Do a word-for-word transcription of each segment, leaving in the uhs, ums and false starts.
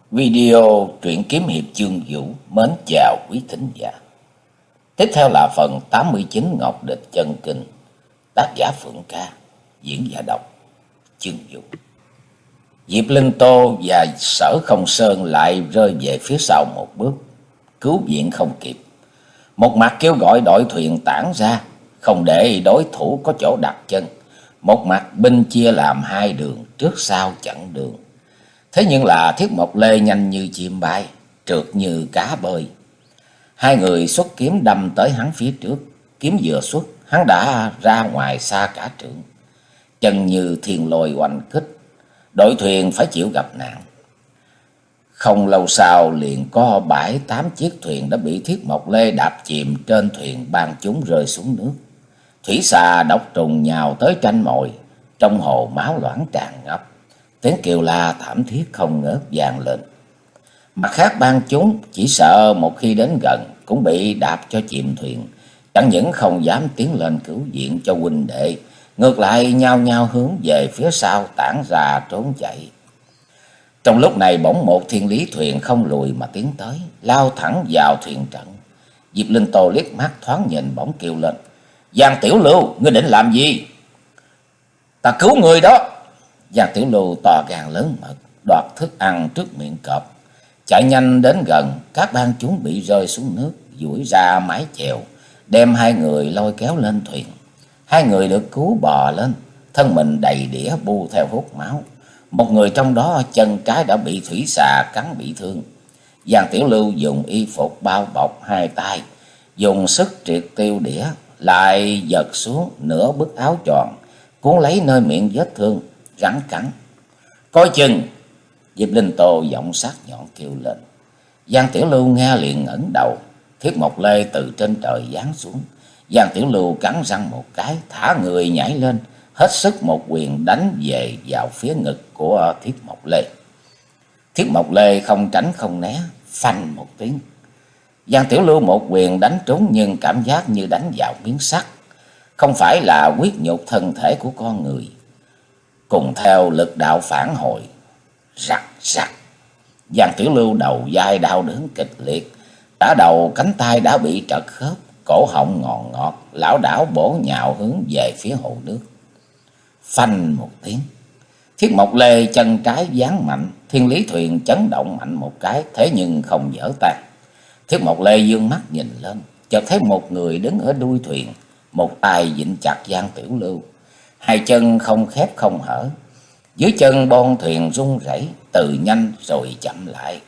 Video truyện kiếm hiệp chương vũ mến chào quý thính giả. Tiếp theo là phần tám mươi chín Ngọc Địch chân kinh, tác giả Phượng Ca, diễn giả đọc chương vũ. Diệp Linh Tô và Sở Không Sơn lại rơi về phía sau một bước, cứu viện không kịp. Một mặt kêu gọi đội thuyền tản ra, không để đối thủ có chỗ đặt chân. Một mặt binh chia làm hai đường, trước sau chặn đường. Thế nhưng là Thiết Mộc Lê nhanh như chim bay, trượt như cá bơi. Hai người xuất kiếm đâm tới hắn phía trước. Kiếm vừa xuất, hắn đã ra ngoài xa cả trượng. Chân như thiên lôi oanh kích, đội thuyền phải chịu gặp nạn. Không lâu sau liền có bảy tám chiếc thuyền đã bị Thiết Mộc Lê đạp chìm trên thuyền, ban chúng rơi xuống nước. Thủy xà độc trùng nhào tới tranh mồi, trong hồ máu loãng tràn ngập. Tiếng kêu la thảm thiết không ngớt vang lên. Mặt khác ban chúng chỉ sợ một khi đến gần cũng bị đạp cho chìm thuyền, chẳng những không dám tiến lên cứu viện cho huynh đệ, ngược lại nhao nhao hướng về phía sau tản ra trốn chạy. Trong lúc này bỗng một thiên lý thuyền không lùi mà tiến tới, lao thẳng vào thuyền trận. Diệp Linh Tô liếc mắt thoáng nhìn bỗng kêu lên: "Giang Tiểu Lưu, ngươi định làm gì?" "Ta cứu người đó." Giang Tiểu Lưu to gan lớn mật, đoạt thức ăn trước miệng cọp, chạy nhanh đến gần. Các ban chúng bị rơi xuống nước, duỗi ra mái chèo, đem hai người lôi kéo lên thuyền. Hai người được cứu bò lên, thân mình đầy đĩa bu theo hút máu. Một người trong đó chân trái đã bị thủy xà cắn bị thương. Giang Tiểu Lưu dùng y phục bao bọc hai tay, dùng sức triệt tiêu đĩa, lại giật xuống nửa bức áo tròn, cuốn lấy nơi miệng vết thương, rắn cắn. "Coi chừng!" Diệp Linh Tô giọng sắc nhọn kêu lên. Giang Tiểu Lưu nghe liền ngẩng đầu. Thiết Mộc Lê từ trên trời giáng xuống. Giang Tiểu Lưu cắn răng một cái, thả người nhảy lên, hết sức một quyền đánh về vào phía ngực của Thiết Mộc Lê. Thiết Mộc Lê không tránh không né, phanh một tiếng. Giang Tiểu Lưu một quyền đánh trúng, nhưng cảm giác như đánh vào miếng sắt, không phải là huyết nhục thân thể của con người. Cùng theo lực đạo phản hồi, rắc rắc, Giang Tiểu Lưu đầu vai đau đớn kịch liệt, cả đầu cánh tay đã bị trật khớp, cổ họng ngòn ngọt, lảo đảo bổ nhào hướng về phía hồ nước. Phanh một tiếng, Thiết Mộc Lê chân trái giáng mạnh, thiên lý thuyền chấn động mạnh một cái, thế nhưng không vỡ tan. Thiết Mộc Lê dương mắt nhìn lên, chợt thấy một người đứng ở đuôi thuyền, một tay vịn chặt Giang Tiểu Lưu, hai chân không khép không hở. Dưới chân bon thuyền rung rẩy, từ nhanh rồi chậm lại.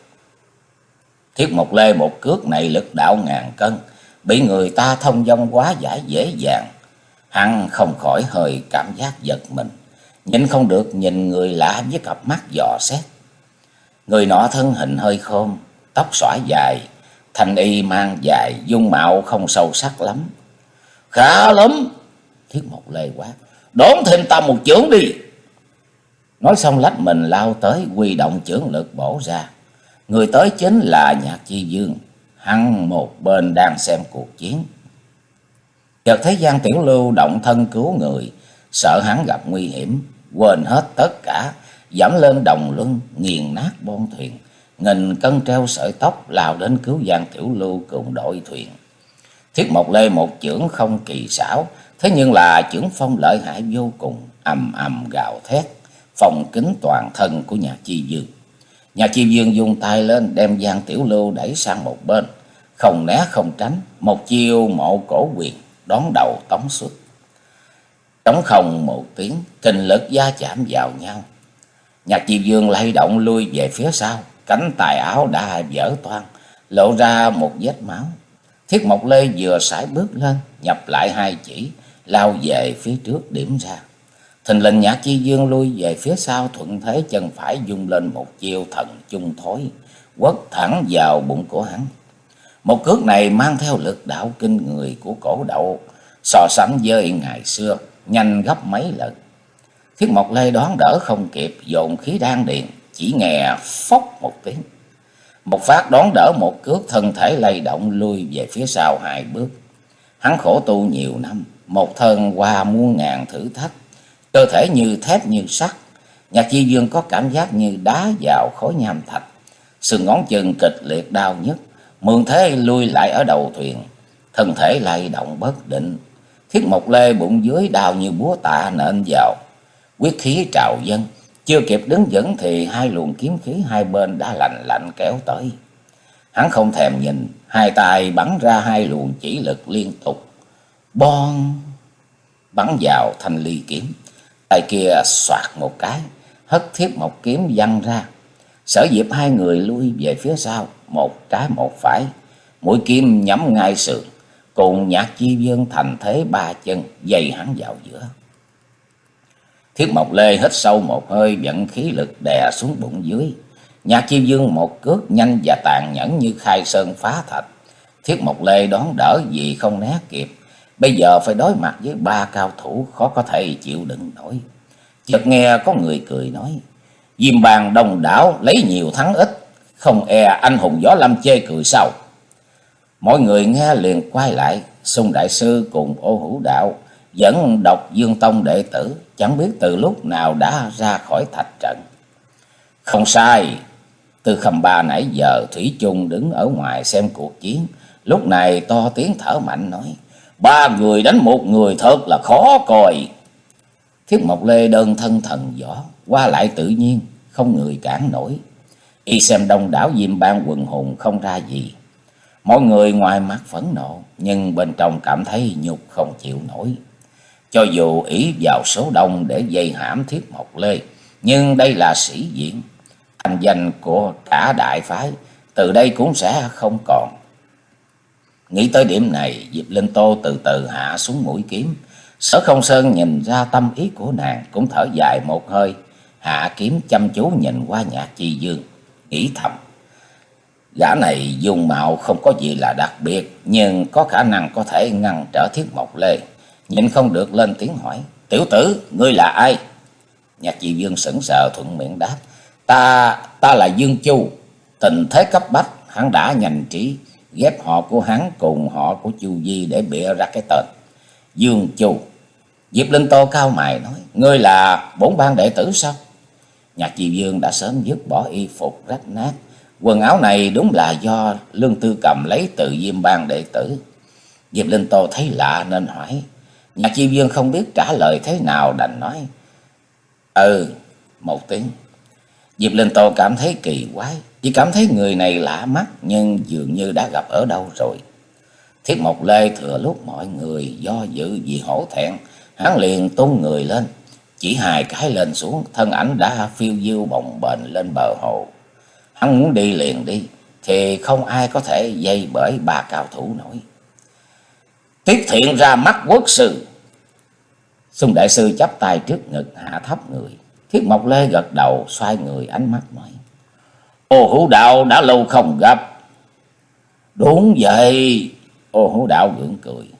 Thiết Mộc Lê một cước này lực đạo ngàn cân, bị người ta thông dong quá giải dễ dàng. Hắn không khỏi hơi cảm giác giật mình, nhìn không được nhìn người lạ với cặp mắt dò xét. Người nọ thân hình hơi khom, tóc xõa dài, thanh y mang dài, dung mạo không sâu sắc lắm. "Khá lắm!" Thiết Mộc Lê quát, "đón thêm ta một chưởng đi!" Nói xong lách mình lao tới, huy động chưởng lực bổ ra. Người tới chính là Nhạc Chi Dương. Hắn một bên đang xem cuộc chiến, chợt thấy Giang Tiểu Lưu động thân cứu người, sợ hắn gặp nguy hiểm, quên hết tất cả, dẫm lên đồng luân, nghiền nát bon thuyền, nghìn cân treo sợi tóc lao đến cứu Giang Tiểu Lưu cùng đội thuyền. Thiết Mộc Lê một chưởng không kỳ xảo, thế nhưng là chưởng phong lợi hại vô cùng, ầm ầm gào thét, phòng kín toàn thân của Nhạc Chi Dương. Nhạc Chi Dương dùng tay lên đem Giang Tiểu Lưu đẩy sang một bên, không né không tránh, một chiêu mộ cổ quyền đón đầu tống xuất. Trống không một tiếng, kình lực va chạm vào nhau. Nhạc Chi Dương lay động lui về phía sau, cánh tài áo đã vỡ toang, lộ ra một vết máu. Thiết Mộc Lê vừa sải bước lên, nhập lại hai chỉ, lao về phía trước điểm ra. Thình lình Nhạc Chi Dương lui về phía sau, thuận thế chân phải dung lên một chiêu thần chung thối, quất thẳng vào bụng của hắn. Một cước này mang theo lực đạo kinh người của cổ đậu, so sánh với ngày xưa nhanh gấp mấy lần. Thiết Mộc Lê đoán đỡ không kịp, dồn khí đan điền, chỉ nghe phốc một tiếng, một phát đón đỡ một cước, thân thể lay động lui về phía sau hai bước. Hắn khổ tu nhiều năm, một thân qua muôn ngàn thử thách, cơ thể như thép như sắt. Nhạc Chi Dương có cảm giác như đá vào khối nham thạch, Xương ngón chân kịch liệt đau nhức, mượn thế lui lại ở đầu thuyền, thân thể lay động bất định. Thiết Mộc Lê bụng dưới đau như búa tạ nện vào, huyết khí trào dâng. Chưa kịp đứng vững thì hai luồng kiếm khí hai bên đã lạnh lạnh kéo tới. Hắn không thèm nhìn, hai tay bắn ra hai luồng chỉ lực liên tục, bon bắn vào thanh ly kiếm. Tay kia xoạt một cái, hất Thiết Mộc kiếm văng ra. Sở Diệp hai người lui về phía sau, một trái một phải, mũi kiếm nhắm ngay sườn, cùng Nhạc Chi Vương thành thế ba chân dây hắn vào giữa. Thiết Mộc Lê hít sâu một hơi, vận khí lực đè xuống bụng dưới. Nhạc Chi Vương một cước nhanh và tàn nhẫn như khai sơn phá thạch. Thiết Mộc Lê đón đỡ vì không né kịp, bây giờ phải đối mặt với ba cao thủ khó có thể chịu đựng nổi. Chợt nghe có người cười nói: Diêm Bang đông đảo, lấy nhiều thắng ít, không e anh hùng Võ Lâm chê cười sao? Mọi người nghe liền quay lại. Xung đại sư cùng Ô Hữu Đạo dẫn Độc Dương Tông đệ tử chẳng biết từ lúc nào đã ra khỏi thạch trận. Không sai, Tư Khâm Ba nãy giờ thủy chung đứng ở ngoài xem cuộc chiến, lúc này to tiếng thở mạnh nói: Ba người đánh một người thật là khó coi. Thiết Mộc Lê đơn thân thần võ, qua lại tự nhiên, không người cản nổi. Y xem đông đảo Diêm Bang quần hùng không ra gì. Mọi người ngoài mặt phẫn nộ, nhưng bên trong cảm thấy nhục không chịu nổi. Cho dù ý vào số đông để dây hãm Thiết Mộc Lê, nhưng đây là sĩ diện, thanh danh của cả đại phái từ đây cũng sẽ không còn. Nghĩ tới điểm này, Diệp Linh Tô từ từ hạ xuống mũi kiếm. Sở Không Sơn nhìn ra tâm ý của nàng, cũng thở dài một hơi, hạ kiếm chăm chú nhìn qua Nhạc Chi Vương, nghĩ thầm: gã này dung mạo không có gì là đặc biệt, nhưng có khả năng có thể ngăn trở Thiết Mộc Lê. Nhìn không được lên tiếng hỏi: Tiểu tử, ngươi là ai? Nhạc Chi Vương sững sờ thuận miệng đáp: Ta, ta là Dương Chu. Tình thế cấp bách, hắn đã nhanh trí ghép họ của hắn cùng họ của Chu Di để bịa ra cái tên Dương Chu. Diệp Linh Tô cao mày nói: Ngươi là Bổn Bang đệ tử sao? Nhạc Chi Vương đã sớm dứt bỏ y phục rách nát. Quần áo này đúng là do Lương Tư Cầm lấy từ Diêm Bang đệ tử. Diệp Linh Tô thấy lạ nên hỏi. Nhạc Chi Vương không biết trả lời thế nào, đành nói: Ừ, một tiếng. Diệp Linh Tô cảm thấy kỳ quái, chỉ cảm thấy người này lạ mắt, nhưng dường như đã gặp ở đâu rồi. Thiết Mộc Lê thừa lúc mọi người do dự vì hổ thẹn, hắn liền tung người lên, chỉ hai cái lên xuống, thân ảnh đã phiêu diêu bồng bềnh lên bờ hồ. Hắn muốn đi liền đi, thì không ai có thể dây bởi ba cao thủ nổi. Tiết Thiện ra mắt quốc sư. Xung đại sư chắp tay trước ngực, hạ thấp người. Thiết Mộc Lê gật đầu, xoay người ánh mắt nói: Ô Hữu Đạo đã lâu không gặp. Đúng vậy. Ô Hữu Đạo gượng cười.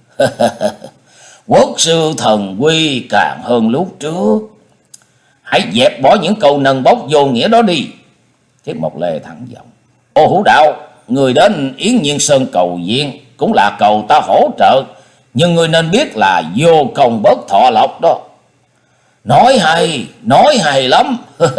Quốc sư thần quy càng hơn lúc trước. Hãy dẹp bỏ những câu nâng bốc vô nghĩa đó đi. Thiết Mộc Lê thẳng giọng: Ô Hữu Đạo, người đến Yến Nhiên Sơn cầu viện cũng là cầu ta hỗ trợ, nhưng người nên biết là vô công bất thọ lộc đó. Nói hay, nói hay lắm.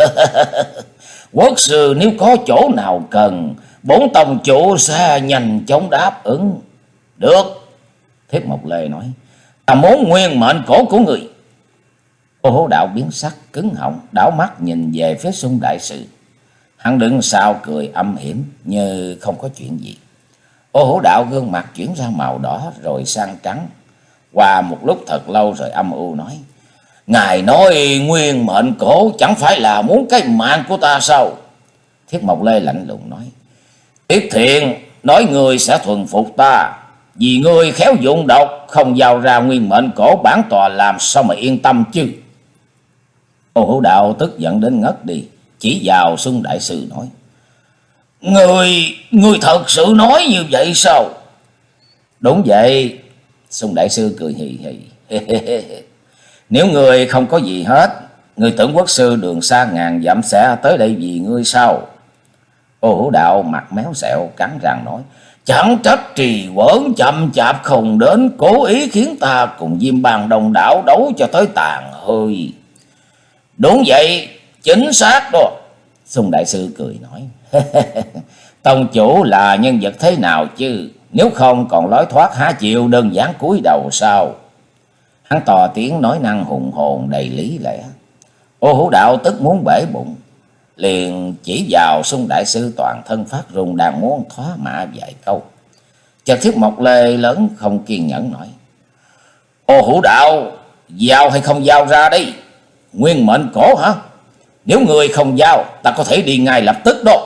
Quốc sư nếu có chỗ nào cần, bổn tông chủ sẽ nhanh chóng đáp ứng. Được. Thiết Mộc Lê nói: Ta muốn nguyên mệnh cổ của người. Ô Hữu Đạo biến sắc cứng họng, đảo mắt nhìn về phía Xung đại sư. Hắn đứng sau cười âm hiểm như không có chuyện gì. Ô Hữu Đạo gương mặt chuyển ra màu đỏ rồi sang trắng. Qua một lúc thật lâu rồi âm u nói: Ngài nói nguyên mệnh cổ chẳng phải là muốn cái mạng của ta sao? Thiết Mộc Lê lạnh lùng nói: Tiết Thiện nói người sẽ thuần phục ta, vì ngươi khéo dụng độc, không giao ra nguyên mệnh cổ, bản tòa làm sao mà yên tâm chứ? Ô Hữu Đạo tức giận đến ngất đi, chỉ vào Xung đại sư nói: Ngươi, ngươi thật sự nói như vậy sao? Đúng vậy. Xung đại sư cười hì hì. Nếu ngươi không có gì hết, ngươi tưởng quốc sư đường xa ngàn dặm sẽ tới đây vì ngươi sao? Ô Hữu Đạo mặt méo xẹo cắn răng nói: Chẳng trách trì quẩn chậm chạp không đến, cố ý khiến ta cùng Diêm Bang đồng đảo đấu cho tới tàn hơi. Đúng vậy, chính xác đó. Xung đại sư cười nói: Tông chủ là nhân vật thế nào chứ? Nếu không còn lối thoát há chịu đơn giản cúi đầu sao? Hắn to tiếng nói năng hùng hồn đầy lý lẽ. Ô Hữu Đạo tức muốn bể bụng, liền chỉ vào Xung đại sư toàn thân phát run đang muốn thoá mạ vài câu. Chợt Thiết Mộc Lê lớn không kiên nhẫn nói: Ô Hữu Đạo, giao hay không giao ra đây? Nguyên mệnh cổ hả? Nếu người không giao, ta có thể đi ngay lập tức đó.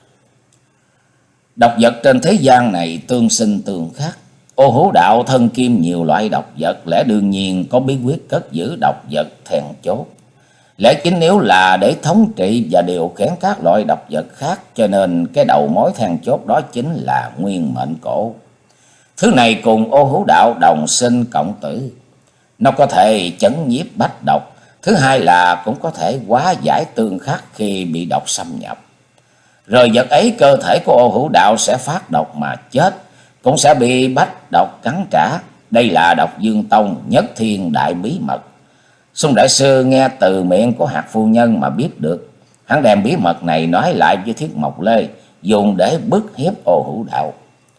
Độc vật trên thế gian này tương sinh tương khắc. Ô Hữu Đạo thân kim nhiều loại độc vật, lẽ đương nhiên có bí quyết cất giữ độc vật then chốt. Lẽ chính nếu là để thống trị và điều khiển các loại độc vật khác, cho nên cái đầu mối then chốt đó chính là nguyên mệnh cổ. Thứ này cùng Ô Hữu Đạo đồng sinh cộng tử, nó có thể chấn nhiếp bách độc. Thứ hai là cũng có thể hóa giải tương khắc khi bị độc xâm nhập. Rồi vật ấy cơ thể của Ô Hữu Đạo sẽ phát độc mà chết, cũng sẽ bị bách độc cắn trả. Đây là Độc Dương Tông nhất thiên đại bí mật. Xung đại sư nghe từ miệng của Hạc phu nhân mà biết được. Hắn đem bí mật này nói lại với Thiết Mộc Lê, dùng để bức hiếp Ô Hữu Đạo.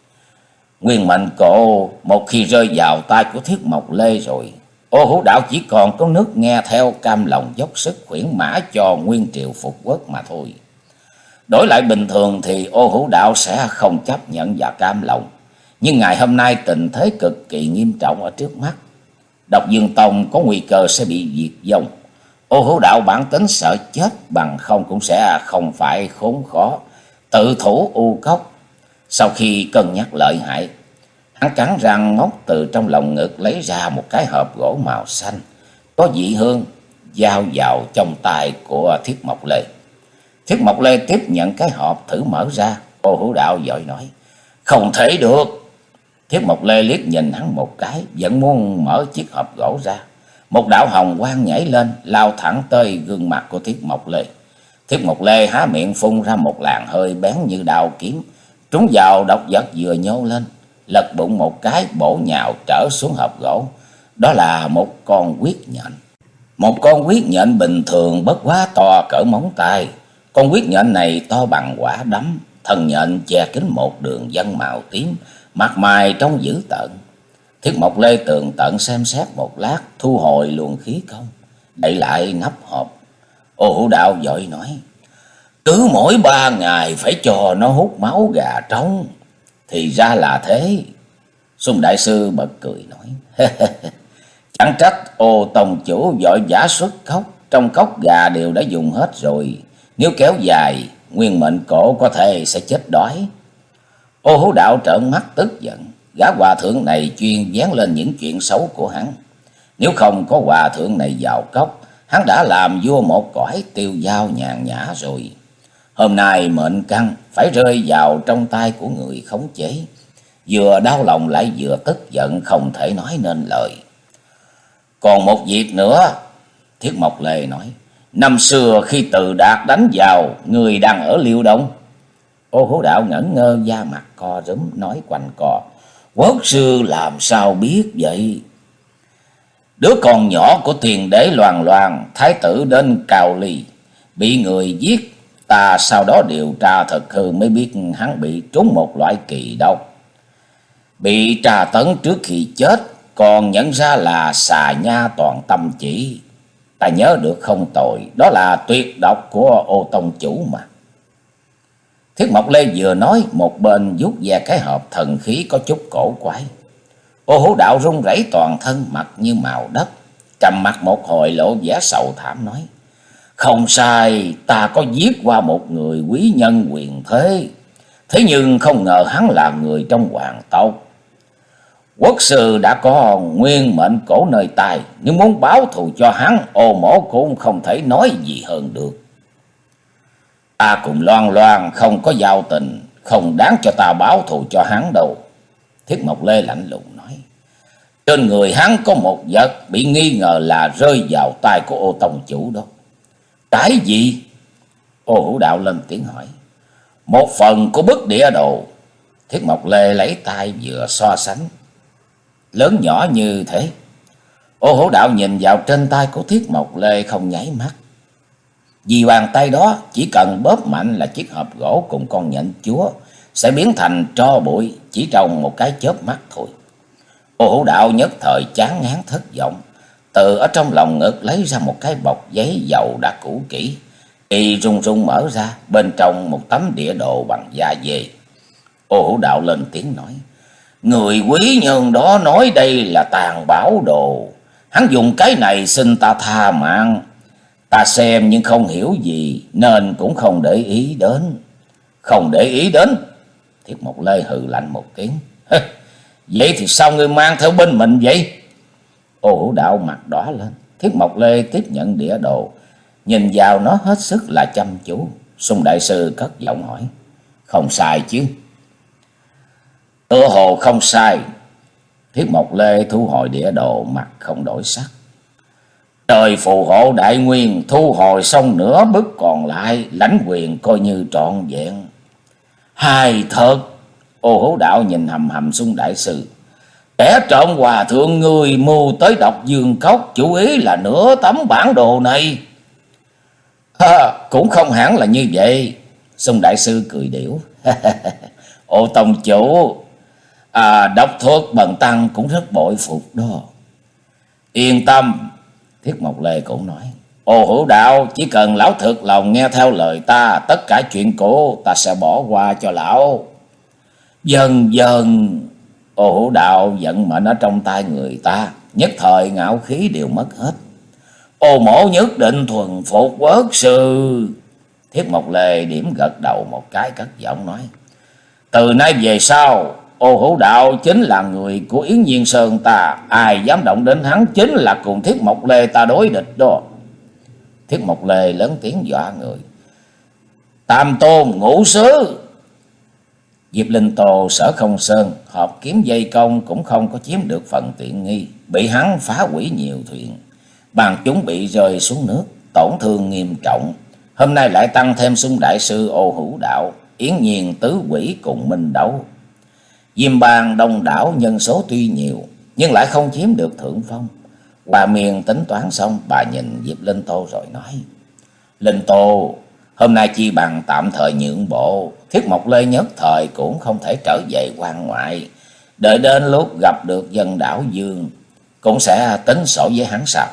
Nguyên mệnh cổ một khi rơi vào tay của Thiết Mộc Lê rồi, Ô Hữu Đạo chỉ còn có nước nghe theo, cam lòng dốc sức khuyển mã cho nguyên triều phục quốc mà thôi. Đổi lại bình thường thì Ô Hữu Đạo sẽ không chấp nhận và cam lòng. Nhưng ngày hôm nay tình thế cực kỳ nghiêm trọng ở trước mắt. Độc Dương Tông có nguy cơ sẽ bị diệt vong. Ô Hữu Đạo bản tính sợ chết, bằng không cũng sẽ không phải khốn khó tự thủ u cốc. Sau khi cân nhắc lợi hại, hắn cắn răng móc từ trong lòng ngực lấy ra một cái hộp gỗ màu xanh có vị hương, giao vào trong tay của Thiết Mộc Lê. Thiết Mộc Lê tiếp nhận cái hộp thử mở ra. Ô Hữu Đạo vội nói: Không thể được. Thiết Mộc Lê liếc nhìn hắn một cái, vẫn muốn mở chiếc hộp gỗ ra. Một đạo hồng quang nhảy lên, lao thẳng tới gương mặt của Thiết Mộc Lê. Thiết Mộc Lê há miệng phun ra một làn hơi bén như đao kiếm, trúng vào độc vật vừa nhô lên, lật bụng một cái, bổ nhào trở xuống hộp gỗ. Đó là một con huyết nhện. Một con huyết nhện bình thường bất quá to cỡ móng tay. Con huyết nhện này to bằng quả đấm, thân nhện che kín một đường vân màu tím, mặt mày trông dữ tợn. Thiết Mộc Lê tường tận xem xét một lát, thu hồi luồng khí công, đậy lại nắp hộp. Ô Hữu Đạo vội nói: Cứ mỗi ba ngày phải cho nó hút máu gà trống. Thì ra là thế. Xung đại sư bật cười nói: Chẳng trách Ô tông chủ vội vã xuất cốc, trong cốc gà đều đã dùng hết rồi. Nếu kéo dài, nguyên mệnh cổ có thể sẽ chết đói. Ô Hữu Đạo trợn mắt tức giận. Gã hòa thượng này chuyên vén lên những chuyện xấu của hắn. Nếu không có hòa thượng này vào cốc, hắn đã làm vua một cõi tiêu dao nhàn nhã rồi. Hôm nay mệnh căn phải rơi vào trong tay của người khống chế, vừa đau lòng lại vừa tức giận, không thể nói nên lời. Còn một việc nữa, Thiết Mộc Lê nói: Năm xưa khi Từ Đạt đánh vào, người đang ở Liêu Đông. Ô Hữu Đạo ngẩn ngơ, da mặt co rúm, nói quanh co: Quốc sư làm sao biết vậy? Đứa con nhỏ của tiền đế Loàn Loàn, thái tử đến Cào Ly, bị người giết. Ta sau đó điều tra thật hư mới biết hắn bị trúng một loại kỳ độc, bị tra tấn trước khi chết, còn nhận ra là xà nha toàn tâm chỉ. Ta nhớ được không tồi, đó là tuyệt độc của Ô tông chủ mà. Thiết Mộc Lê vừa nói, một bên vuốt ve cái hộp thần khí có chút cổ quái. Ô Hữu Đạo run rẩy toàn thân, mặt như màu đất, trầm mặt một hồi lộ vẻ sầu thảm nói: Không sai, ta có giết qua một người quý nhân quyền thế, thế nhưng không ngờ hắn là người trong hoàng tộc. Quốc sư đã có nguyên mệnh cổ nơi tay, nhưng muốn báo thù cho hắn, Ô mỗ cũng không thể nói gì hơn được. Ta cùng Loan Loan không có giao tình, không đáng cho ta báo thù cho hắn đâu. Thiết Mộc Lê lạnh lùng nói: Trên người hắn có một vật bị nghi ngờ là rơi vào tay của Ô tông chủ đó. Cái gì? Ô Hữu Đạo lên tiếng hỏi. Một phần của bức địa đồ. Thiết Mộc Lê lấy tay vừa so sánh, lớn nhỏ như thế. Ô Hữu Đạo nhìn vào trên tay của Thiết Mộc Lê không nháy mắt. Vì bàn tay đó chỉ cần bóp mạnh là chiếc hộp gỗ cùng con nhện chúa sẽ biến thành tro bụi chỉ trong một cái chớp mắt thôi. Ô Hữu Đạo nhất thời chán ngán thất vọng, từ ở trong lòng ngực lấy ra một cái bọc giấy dầu đã cũ kỹ, y run run mở ra, bên trong một tấm địa đồ bằng da dê. Ô Hữu Đạo lên tiếng nói: người quý nhân đó nói đây là tàn bảo đồ, hắn dùng cái này xin ta tha mạng. Ta xem nhưng không hiểu gì nên cũng không để ý đến. Không để ý đến? Thiết Mộc Lê hừ lạnh một tiếng: vậy thì sao ngươi mang theo bên mình vậy? Ô Hữu Đạo mặt đỏ lên. Thiết Mộc Lê tiếp nhận đĩa đồ, nhìn vào nó hết sức là chăm chú. Sung đại sư cất giọng hỏi: không sai chứ? Tựa hồ không sai. Thiết Mộc Lê thu hồi đĩa đồ, mặt không đổi sắc. Trời phù hộ đại nguyên, thu hồi xong nửa bức còn lại, lãnh quyền coi như trọn vẹn. Hài thật. Ô Hữu Đạo nhìn hầm hầm Sung đại sư: kẻ trộm hòa thượng người mưu tới độc Dương Cốc, chủ ý là nửa tấm bản đồ này. À, cũng không hẳn là như vậy. Sung đại sư cười điểu: Ô tông chủ, à, độc thuật bần tăng cũng rất bội phục đó. Yên tâm. Thiết Mộc Lê cũng nói: Ô Hữu Đạo, chỉ cần lão thực lòng nghe theo lời ta, tất cả chuyện cũ ta sẽ bỏ qua cho lão. Dần dần. Ô Hữu Đạo vận mệnh ở trong tay người ta, nhất thời ngạo khí đều mất hết. Ô mổ nhất định thuần phục quốc sư. Thiết Mộc Lê điểm gật đầu một cái, cất giọng nói: từ nay về sau, Ô Hữu Đạo chính là người của Yến Nhiên Sơn ta, ai dám động đến hắn chính là cùng Thiết Mộc Lê ta đối địch đó. Thiết Mộc Lê lớn tiếng dọa người: Tam Tôn Ngũ Sứ. Diệp Linh Tô, Sở Không Sơn hợp kiếm dây công cũng không có chiếm được phần tiện nghi, bị hắn phá hủy nhiều thuyền, bàn chúng bị rơi xuống nước, tổn thương nghiêm trọng. Hôm nay lại tăng thêm Sung đại sư, Ô Hữu Đạo, Yến Nhiên tứ quỷ cùng minh đấu. Diêm Bang đông đảo, nhân số tuy nhiều nhưng lại không chiếm được thượng phong. Bà Miên tính toán xong, bà nhìn Diệp Linh Tô rồi nói: Linh Tô, hôm nay chi bằng tạm thời nhượng bộ. Thiết Mộc Lê nhất thời cũng không thể trở về quan ngoại, đợi đến lúc gặp được dân đảo Dương cũng sẽ tính sổ với hắn sao?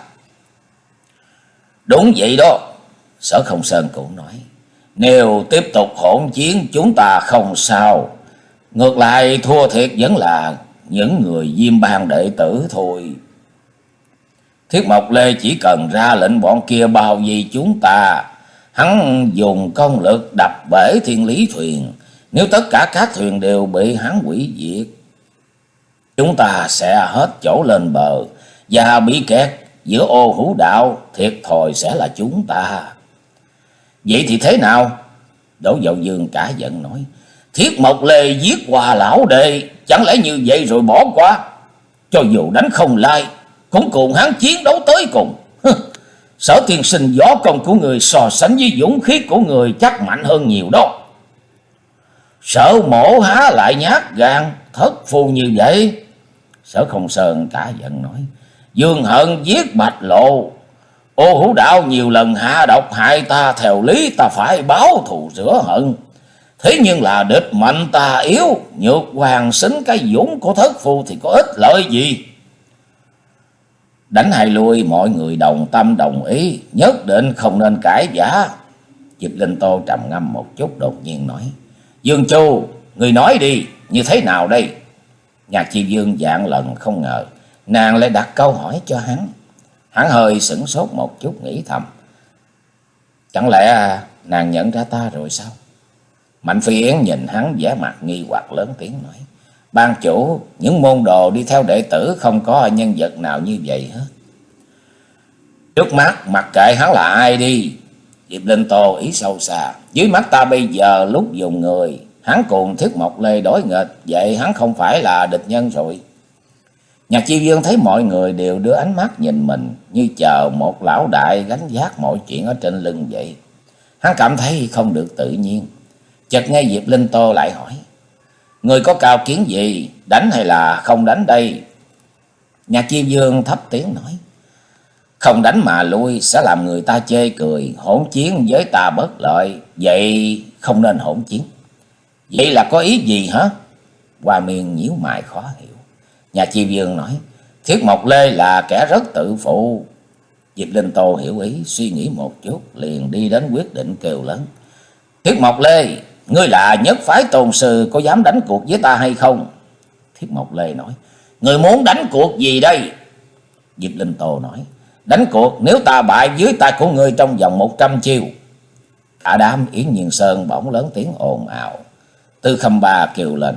Đúng vậy đó. Sở Không Sơn cũng nói: nếu tiếp tục hỗn chiến chúng ta không sao, ngược lại thua thiệt vẫn là những người Diêm Bang đệ tử thôi. Thiết Mộc Lê chỉ cần ra lệnh bọn kia bao vây chúng ta, hắn dùng công lực đập bể Thiên Lý thuyền, nếu tất cả các thuyền đều bị hắn hủy diệt, chúng ta sẽ hết chỗ lên bờ và bị kẹt giữa Ô Hữu Đạo, thiệt thòi sẽ là chúng ta. Vậy thì thế nào? Đỗ Dậu Dương cả giận nói: Thiết Mộc Lê giết Hòa lão đệ, chẳng lẽ như vậy rồi bỏ qua? Cho dù đánh không lai cũng cùng hắn chiến đấu tới cùng. Sở tiên sinh, võ công của người so sánh với dũng khí của người chắc mạnh hơn nhiều đó. Sở mổ há lại nhát gan thất phu như vậy? Sở Không Sơn cả giận nói: Dương Hận giết Bạch Lộ, Ô Hữu Đạo nhiều lần hạ độc hại ta, theo lý ta phải báo thù rửa hận. Thế nhưng là địch mạnh ta yếu, nhược hoàng xính cái dũng của thất phu thì có ích lợi gì? Đánh hay lui mọi người đồng tâm đồng ý, nhất định không nên cãi vã. Diệp Linh Tô trầm ngâm một chút, đột nhiên nói: Dương Chu, người nói đi, như thế nào đây? Nhạc Chi Dương vạn lần không ngờ nàng lại đặt câu hỏi cho hắn. Hắn hơi sửng sốt một chút, nghĩ thầm: chẳng lẽ nàng nhận ra ta rồi sao? Mạnh Phi Yến nhìn hắn vẻ mặt nghi hoặc, lớn tiếng nói: ban chủ, những môn đồ đi theo đệ tử không có nhân vật nào như vậy hết. Trước mắt mặc kệ hắn là ai đi. Diệp Linh Tô ý sâu xa: dưới mắt ta bây giờ lúc dùng người, hắn cùng Thiết Mộc Lê đối nghịch, vậy hắn không phải là địch nhân rồi. Nhạc Chi Dương thấy mọi người đều đưa ánh mắt nhìn mình, như chờ một lão đại gánh vác mọi chuyện ở trên lưng vậy. Hắn cảm thấy không được tự nhiên. Chợt nghe Diệp Linh Tô lại hỏi: người có cao kiến gì, đánh hay là không đánh đây? Nhạc Chi Dương thấp tiếng nói: không đánh mà lui sẽ làm người ta chê cười, hỗn chiến với ta bất lợi, vậy không nên hỗn chiến. Vậy là có ý gì hả? Hoa Miên nhíu mày khó hiểu. Nhà Chi Vương nói, Thiết Mộc Lê là kẻ rất tự phụ. Diệp Linh Tô hiểu ý, suy nghĩ một chút, liền đi đến quyết định kêu lớn. Thiết Mộc Lê, ngươi là nhất phái tôn sư, có dám đánh cuộc với ta hay không? Thiết Mộc Lê nói, ngươi muốn đánh cuộc gì đây? Diệp Linh Tô nói, đánh cuộc nếu ta bại dưới tay của ngươi trong vòng một trăm chiêu. Cả đám Yến Nhiên Sơn bỗng lớn tiếng ồn ào. Tư Khâm Ba kêu lên,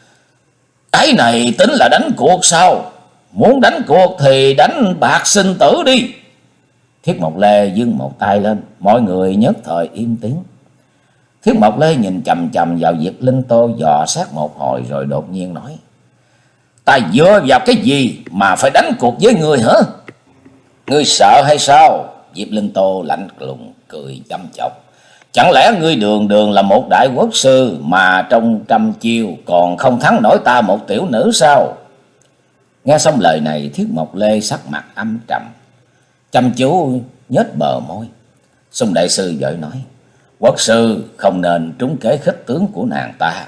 cái này tính là đánh cuộc sao? Muốn đánh cuộc thì đánh bạc sinh tử đi. Thiết Mộc Lê giương một tay lên, mọi người nhất thời im tiếng. Thiết Mộc Lê nhìn chầm chầm vào Diệp Linh Tô dò xét một hồi rồi đột nhiên nói, ta dựa vào cái gì mà phải đánh cuộc với ngươi hả? Ngươi sợ hay sao? Diệp Linh Tô lạnh lùng cười chăm chọc. Chẳng lẽ ngươi đường đường là một đại quốc sư mà trong trăm chiêu còn không thắng nổi ta một tiểu nữ sao? Nghe xong lời này, Thiết Mộc Lê sắc mặt âm trầm, chăm chú nhếch bờ môi. Sung đại sư vội nói, quốc sư không nên trúng kế khích tướng của nàng ta.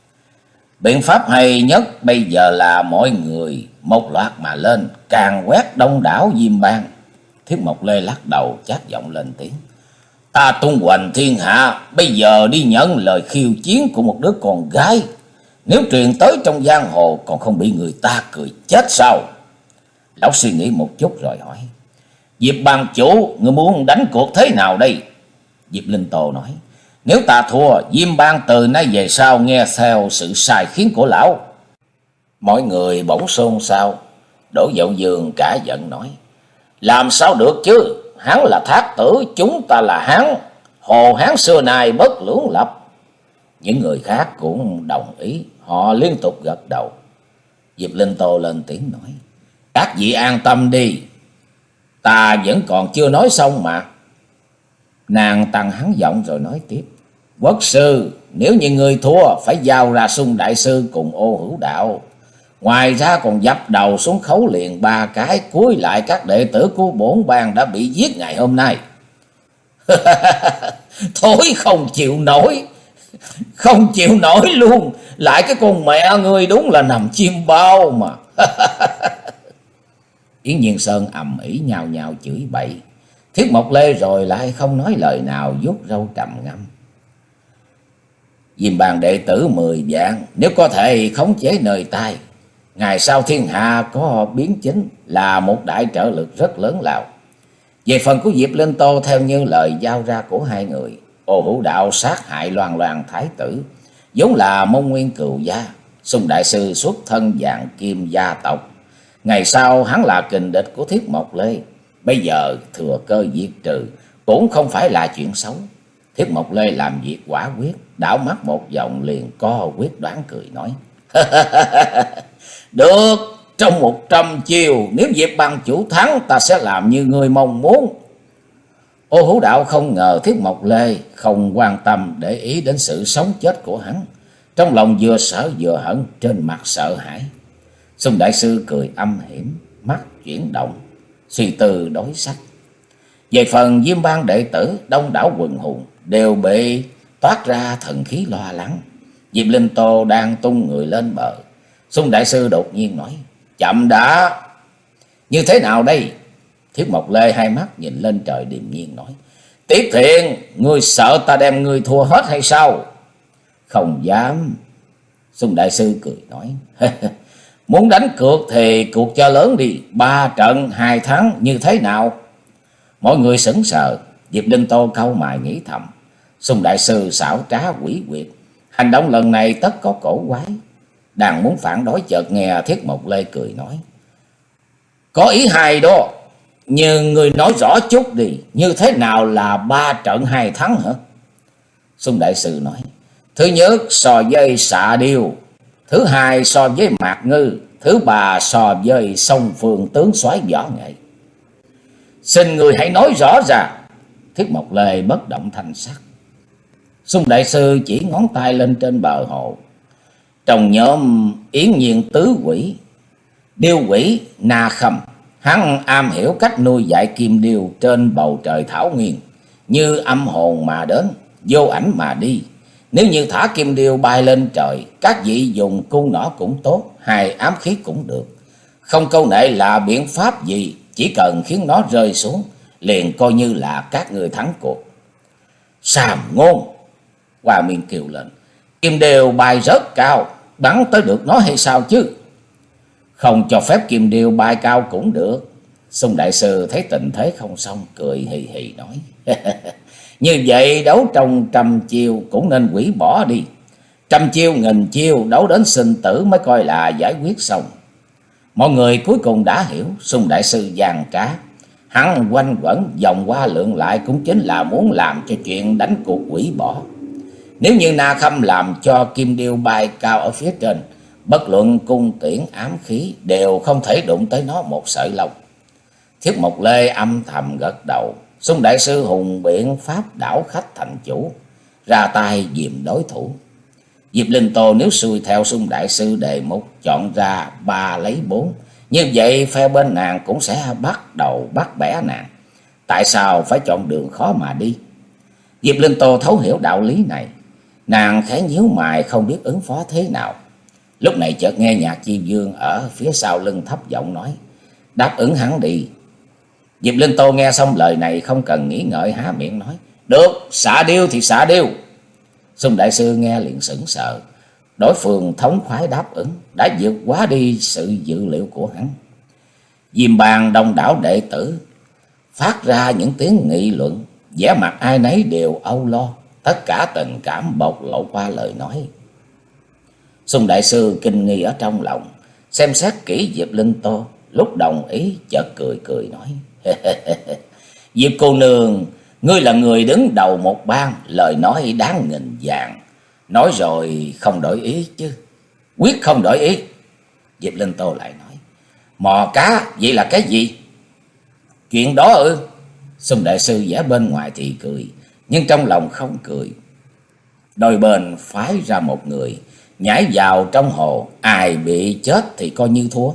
Biện pháp hay nhất bây giờ là mọi người một loạt mà lên, càng quét đông đảo Diêm Bang. Thiết Mộc Lê lắc đầu chát giọng lên tiếng, ta tung hoành thiên hạ, bây giờ đi nhận lời khiêu chiến của một đứa con gái, nếu truyền tới trong giang hồ còn không bị người ta cười chết sao? Lão suy nghĩ một chút rồi hỏi, Diệp Bang chủ, ngươi muốn đánh cuộc thế nào đây? Diệp Linh Tô nói, nếu ta thua, Diêm Bang từ nay về sau nghe theo sự sai khiến của lão. Mọi người bỗng xôn xao. Đỗ Dậu Dương cả giận nói, làm sao được chứ? Hắn là Thác Tử, chúng ta là Hán. Hồ Hán xưa nay bất lưỡng lập. Những người khác cũng đồng ý, họ liên tục gật đầu. Diệp Linh Tô lên tiếng nói, các vị an tâm đi, ta vẫn còn chưa nói xong mà. Nàng tăng hắn giọng rồi nói tiếp, quốc sư, nếu như người thua phải giao ra Sung đại sư cùng Ô Hữu Đạo. Ngoài ra còn dập đầu xuống khấu liền ba cái, cúi lại các đệ tử của bổn bang đã bị giết ngày hôm nay. Thôi không chịu nổi, không chịu nổi luôn. Lại cái con mẹ ngươi đúng là nằm chim bao mà. Yến Nhiên Sơn ầm ĩ nhào nhào chửi bậy. Thiết Mộc Lê rồi lại không nói lời nào, vuốt râu trầm ngâm. Diêm Bang đệ tử mười vạn, nếu có thể khống chế nơi tay, ngày sau thiên hạ có biến chính là một đại trợ lực rất lớn lao. Về phần của Diệp Linh Tô, theo như lời giao ra của hai người, Ô Hữu Đạo sát hại Loan Loan thái tử, vốn là môn nguyên cựu gia. Sung đại sư xuất thân vạn kim gia tộc, ngày sau hắn là kình địch của Thiết Mộc Lê. Bây giờ thừa cơ diệt trừ cũng không phải là chuyện xấu. Thiết Mộc Lê làm việc quả quyết, đảo mắt một vòng liền co quyết đoán cười nói, được, trong một trăm chiều, nếu Diệp Bang chủ thắng, ta sẽ làm như người mong muốn. Ô Hữu Đạo không ngờ Thiết Mộc Lê không quan tâm để ý đến sự sống chết của hắn, trong lòng vừa sợ vừa hận, trên mặt sợ hãi. Sung đại sư cười âm hiểm, mắt chuyển động, suy tư đối sách. Về phần Diêm Bang đệ tử đông đảo quần hùng đều bị toát ra thần khí lo lắng. Diệp Linh Tô đang tung người lên bờ. Sung đại sư đột nhiên nói, chậm đã. Như thế nào đây? Thiết Mộc Lê hai mắt nhìn lên trời điềm nhiên nói, Tiết Thiện, ngươi sợ ta đem ngươi thua hết hay sao? Không dám. Sung đại sư cười nói, muốn đánh cược thì cuộc cho lớn đi, ba trận hai thắng như thế nào? Mọi người sững sờ. Diệp Linh Tô cau mày nghĩ thầm, Sung đại sư xảo trá quỷ quyệt, hành động lần này tất có cổ quái. Đang muốn phản đối, chợt nghe Thiết Mộc Lê cười nói, có ý hay đó, nhưng người nói rõ chút đi, như thế nào là ba trận hai thắng hả? Sung đại sư nói, thứ nhất so với Xạ Điêu, thứ hai so với Mạc Ngư, thứ ba so với Song Phương tướng soái võ nghệ. Xin người hãy nói rõ ra. Thiết Mộc Lê bất động thanh sắc. Sung đại sư chỉ ngón tay lên trên bờ hồ. Trong nhóm Yến Nhiên tứ quỷ, điêu quỷ Na Khâm, hắn am hiểu cách nuôi dạy kim điêu trên bầu trời thảo nguyên, như âm hồn mà đến, vô ảnh mà đi. Nếu như thả kim điêu bay lên trời, các vị dùng cung nỏ cũng tốt, hai ám khí cũng được. Không câu nệ là biện pháp gì, chỉ cần khiến nó rơi xuống, liền coi như là các người thắng cuộc. Sàm ngôn! Hoa Miên kêu lên. Kim điêu bay rất cao, bắn tới được nó hay sao chứ? Không cho phép kim điêu bay cao cũng được. Xung đại sư thấy tình thế không xong, cười hì hì nói. Như vậy đấu trong trăm chiêu cũng nên hủy bỏ đi. Trăm chiêu nghìn chiêu, đấu đến sinh tử mới coi là giải quyết xong. Mọi người cuối cùng đã hiểu Xung đại sư giàn trá. Hắn quanh quẩn vòng qua lượn lại cũng chính là muốn làm cho chuyện đánh cuộc hủy bỏ. Nếu như Na Khâm làm cho kim điêu bay cao ở phía trên, bất luận cung tiễn ám khí đều không thể đụng tới nó một sợi lông. Thiết Mộc Lê âm thầm gật đầu. Xung đại sư hùng biện pháp đảo khách thành chủ, ra tay dìm đối thủ. Diệp Linh Tô nếu xuôi theo Xung đại sư đề mục chọn ra ba lấy bốn, như vậy phe bên nàng cũng sẽ bắt đầu bắt bẻ nàng. Tại sao phải chọn đường khó mà đi? Diệp Linh Tô thấu hiểu đạo lý này, nàng khẽ nhíu mày không biết ứng phó thế nào. Lúc này chợt nghe Nhạc Chi Dương ở phía sau lưng thấp giọng nói. Đáp ứng hắn đi. Diệp Linh Tô nghe xong lời này không cần nghĩ ngợi há miệng nói. Được, xạ điêu thì xạ điêu. Xung đại sư nghe liền sững sờ. Đối phương thống khoái đáp ứng đã vượt quá đi sự dự liệu của hắn. Diêm Bang đông đảo đệ tử phát ra những tiếng nghị luận, vẻ mặt ai nấy đều âu lo, tất cả tình cảm bộc lộ qua lời nói. Xung đại sư kinh nghi ở trong lòng, xem xét kỹ Diệp Linh Tô, lúc đồng ý chợt cười cười nói. Diệp cô nương, ngươi là người đứng đầu một bang, lời nói đáng nghìn vàng, nói rồi không đổi ý chứ? Quyết không đổi ý. Diệp Linh Tô lại nói. Mò cá vậy là cái gì? Chuyện đó ư? Xung đại sư giả bên ngoài thì cười, nhưng trong lòng không cười. Đôi bên phái ra một người nhảy vào trong hồ, ai bị chết thì coi như thua.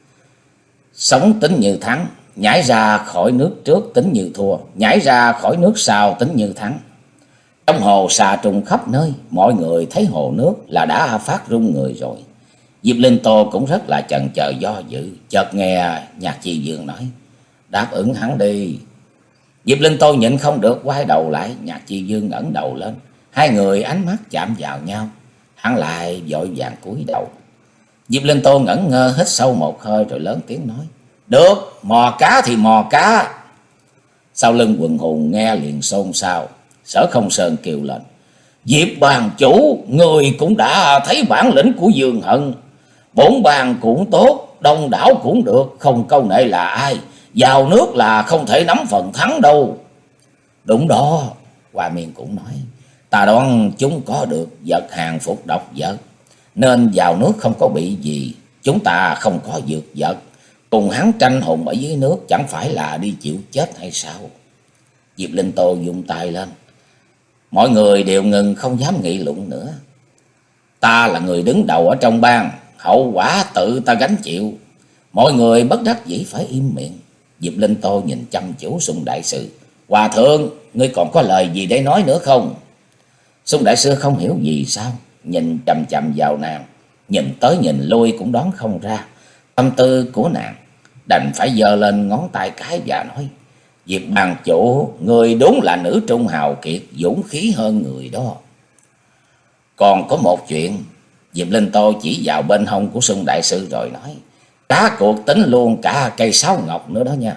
Sống tính như thắng, nhảy ra khỏi nước trước tính như thua, nhảy ra khỏi nước sau tính như thắng. Trong hồ xà trùng khắp nơi, mọi người thấy hồ nước là đã phát run người rồi. Diệp Linh Tô cũng rất là chần chờ do dự, chợt nghe Nhạc Chi Dương nói. Đáp ứng hắn đi. Diệp Linh Tô nhịn không được quay đầu lại, Nhạc Chi Dương ngẩng đầu lên, hai người ánh mắt chạm vào nhau, hắn lại vội vàng cúi đầu. Diệp Linh Tô ngẩn ngơ hít sâu một hơi rồi lớn tiếng nói. Được, mò cá thì mò cá. Sau lưng quần hùng nghe liền xôn xao. Sở Không Sơn kêu lên. Diệp bàn chủ, người cũng đã thấy bản lĩnh của Dương Hận. Bốn bàn cũng tốt, đông đảo cũng được, không câu nệ là ai. Vào nước là không thể nắm phần thắng đâu. Đúng đó, Hoa Miên cũng nói. Ta đoán chúng có được vật hàng phục độc vật, nên vào nước không có bị gì. Chúng ta không có dược vật, cùng hắn tranh hùng ở dưới nước chẳng phải là đi chịu chết hay sao? Diệp Linh Tô vung tay lên. Mọi người đều ngừng không dám nghị luận nữa. Ta là người đứng đầu ở trong bang, hậu quả tự ta gánh chịu. Mọi người bất đắc dĩ phải im miệng. Diệp Linh Tô nhìn chăm chú Xung đại sư. Hòa thượng, ngươi còn có lời gì để nói nữa không? Xung đại sư không hiểu gì sao, nhìn chằm chằm vào nàng, nhìn tới nhìn lui cũng đoán không ra tâm tư của nàng, đành phải giơ lên ngón tay cái và nói. Diệp bàn chủ, người đúng là nữ trung hào kiệt, dũng khí hơn người đó. Còn có một chuyện. Diệp Linh Tô chỉ vào bên hông của Xung đại sư rồi nói. Cá cuộc tính luôn cả cây sáo ngọc nữa đó nha.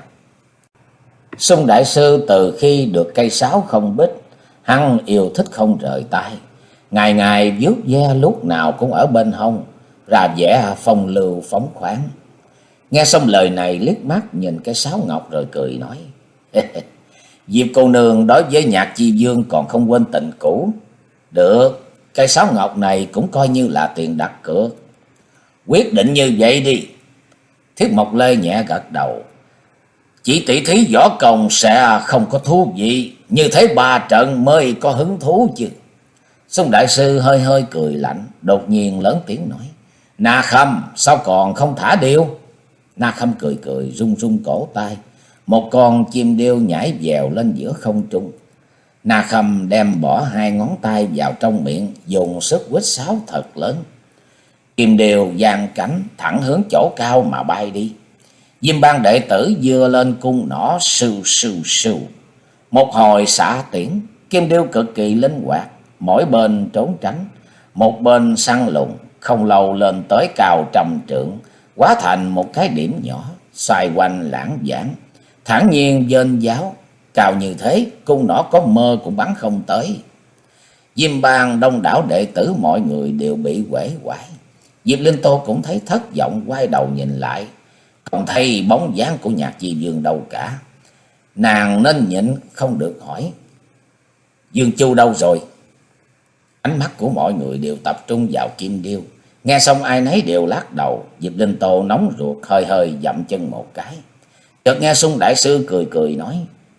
Xung đại sư từ khi được cây sáo không bích, hắn yêu thích không rời tay, ngày ngày vuốt ve lúc nào cũng ở bên hông, ra vẻ phong lưu phóng khoáng. Nghe xong lời này liếc mắt nhìn cái sáo ngọc rồi cười nói. Diệp cô nương đối với Nhạc Chi Dương còn không quên tình cũ. Được, cây sáo ngọc này cũng coi như là tiền đặt cược. Quyết định như vậy đi. Thiết Mộc Lê nhẹ gật đầu. Chỉ tỷ thí võ công sẽ không có thú vị, như thế ba trận mới có hứng thú chứ. Xung đại sư hơi hơi cười lạnh, đột nhiên lớn tiếng nói. Na Khâm, sao còn không thả điêu? Na Khâm cười cười rung rung cổ tay. Một con chim điêu nhảy vèo lên giữa không trung. Na Khâm đem bỏ hai ngón tay vào trong miệng, dùng sức huýt sáo thật lớn. Kim điêu giang cánh thẳng hướng chỗ cao mà bay đi. Diêm Bang đệ tử giơ lên cung nỏ sưu sưu sưu. Một hồi xạ tiễn, kim điêu cực kỳ linh hoạt, mỗi bên trốn tránh, một bên săn lùng, không lâu lên tới cao trăm trượng, hóa thành một cái điểm nhỏ, xoay quanh lãng giảng, thản nhiên dên giáo. Cao như thế, cung nỏ có mơ cũng bắn không tới. Diêm Bang đông đảo đệ tử mọi người đều bị uể oải. Diệp Linh Tô cũng thấy thất vọng, quay đầu nhìn lại, không thấy bóng dáng của Nhạc Di Dương đâu cả. Nàng nên nhịn không được hỏi: Dương Chu đâu rồi? Ánh mắt của mọi người đều tập trung vào kim điêu. Nghe xong ai nấy đều lắc đầu. Diệp Linh Tô nóng ruột, hơi hơi dậm chân một cái. Chợt nghe Sung đại sư cười cười nói: